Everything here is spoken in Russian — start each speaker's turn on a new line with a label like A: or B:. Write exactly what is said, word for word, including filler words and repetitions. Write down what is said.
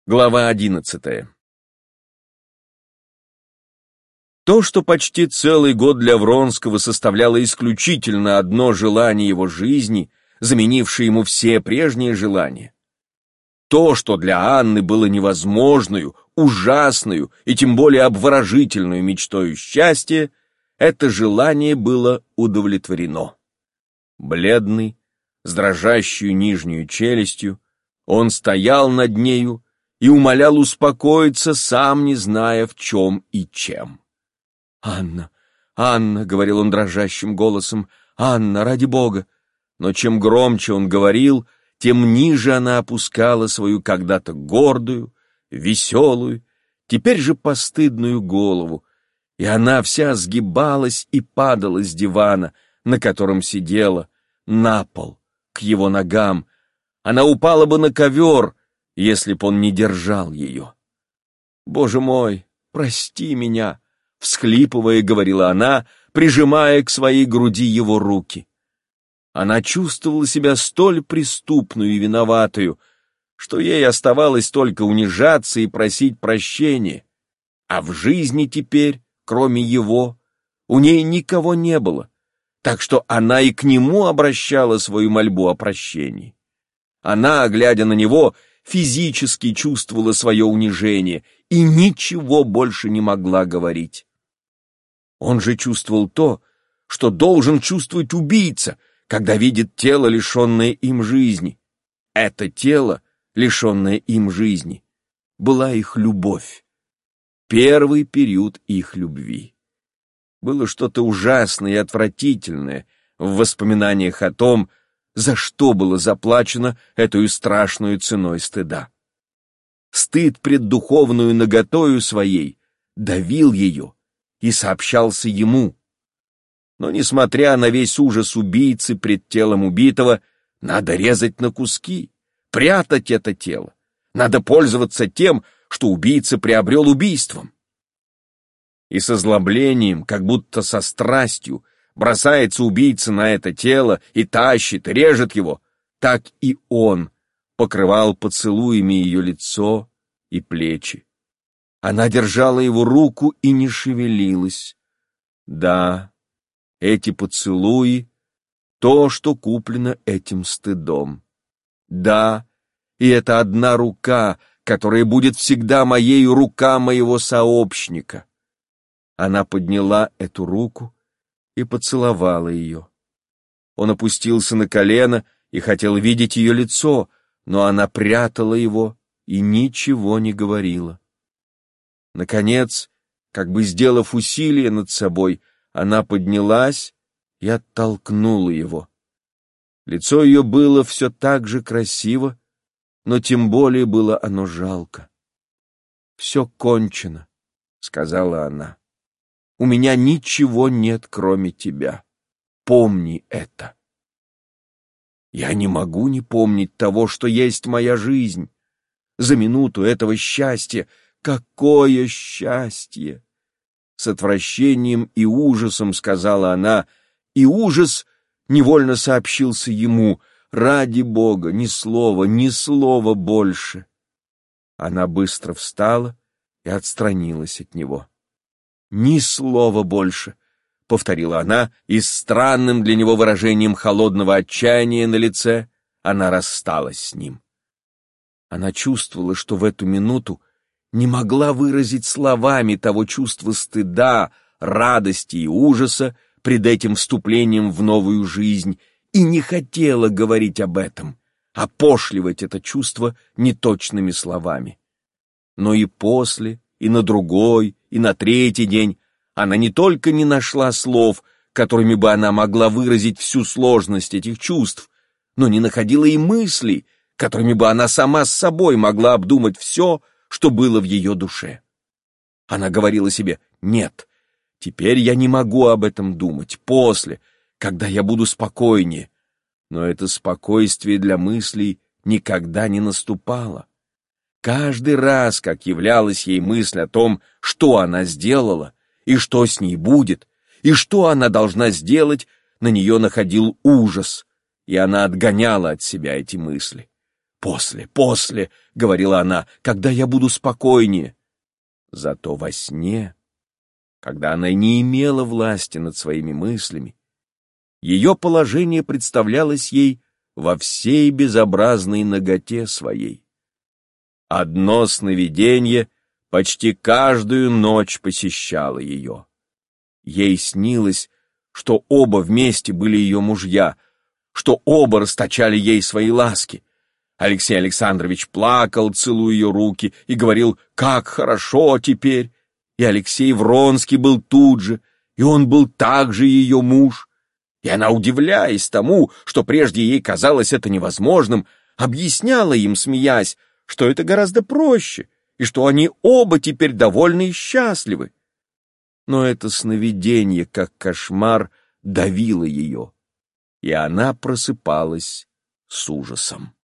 A: Глава одиннадцатая. То, что почти целый год для Вронского составляло исключительно одно желание его жизни, заменившее ему все прежние желания. То, что для Анны было невозможную, ужасную и тем более обворожительную мечтою счастья, это желание было удовлетворено. Бледный, с дрожащей нижнюю челюстью, он стоял над нею и умолял успокоиться, сам не зная, в чем и чем. «Анна, Анна», — говорил он дрожащим голосом, — «Анна, ради Бога». Но чем громче он говорил, тем ниже она опускала свою когда-то гордую, веселую, теперь же постыдную голову, и она вся сгибалась и падала с дивана, на котором сидела, на пол, к его ногам. Она упала бы на ковер, если б он не держал ее. «Боже мой, прости меня», — всхлипывая, говорила она, прижимая к своей груди его руки. Она чувствовала себя столь преступную и виноватую, что ей оставалось только унижаться и просить прощения, а в жизни теперь, кроме его, у ней никого не было, так что она и к нему обращала свою мольбу о прощении. Она, глядя на него, физически чувствовала свое унижение и ничего больше не могла говорить. Он же чувствовал то, что должен чувствовать убийца, когда видит тело, лишенное им жизни. Это тело, лишенное им жизни, была их любовь, первый период их любви. Было что-то ужасное и отвратительное в воспоминаниях о том, за что было заплачено этой страшной ценой стыда. Стыд пред духовную наготою своей давил ее и сообщался ему. Но, несмотря на весь ужас убийцы пред телом убитого, надо резать на куски, прятать это тело, надо пользоваться тем, что убийца приобрел убийством. И с озлоблением, как будто со страстью, бросается убийца на это тело и тащит, режет его, так и он покрывал поцелуями ее лицо и плечи. Она держала его руку и не шевелилась. Да, эти поцелуи — то, что куплено этим стыдом. Да, и это одна рука, которая будет всегда моей, рука моего сообщника. Она подняла эту руку и поцеловала ее. Он опустился на колено и хотел видеть ее лицо, но она прятала его и ничего не говорила. Наконец, как бы сделав усилие над собой, она поднялась и оттолкнула его. Лицо ее было все так же красиво, но тем более было оно жалко. «Все кончено», — сказала она. «У меня ничего нет, кроме тебя. Помни это». Я не могу не помнить того, что есть моя жизнь. За минуту этого счастья, какое счастье! С отвращением и ужасом сказала она, и ужас невольно сообщился ему: ради Бога, ни слова, ни слова больше. Она быстро встала и отстранилась от него. «Ни слова больше», — повторила она, и с странным для него выражением холодного отчаяния на лице она рассталась с ним. Она чувствовала, что в эту минуту не могла выразить словами того чувства стыда, радости и ужаса пред этим вступлением в новую жизнь, и не хотела говорить об этом, опошливать это чувство неточными словами. Но и после, и на другой, и на третий день она не только не нашла слов, которыми бы она могла выразить всю сложность этих чувств, но не находила и мыслей, которыми бы она сама с собой могла обдумать все, что было в ее душе. Она говорила себе: «Нет, теперь я не могу об этом думать, после, когда я буду спокойнее». Но это спокойствие для мыслей никогда не наступало. Каждый раз, как являлась ей мысль о том, что она сделала, и что с ней будет, и что она должна сделать, на нее находил ужас, и она отгоняла от себя эти мысли. «После, после», — говорила она, — «когда я буду спокойнее». Зато во сне, когда она не имела власти над своими мыслями, ее положение представлялось ей во всей безобразной наготе своей. Одно сновидение почти каждую ночь посещало ее. Ей снилось, что оба вместе были ее мужья, что оба расточали ей свои ласки. Алексей Александрович плакал, целуя ее руки, и говорил: «Как хорошо теперь!» И Алексей Вронский был тут же, и он был также ее муж. И она, удивляясь тому, что прежде ей казалось это невозможным, объясняла им, смеясь, что это гораздо проще, и что они оба теперь довольны и счастливы. Но это сновидение, как кошмар, давило ее, и она просыпалась с ужасом.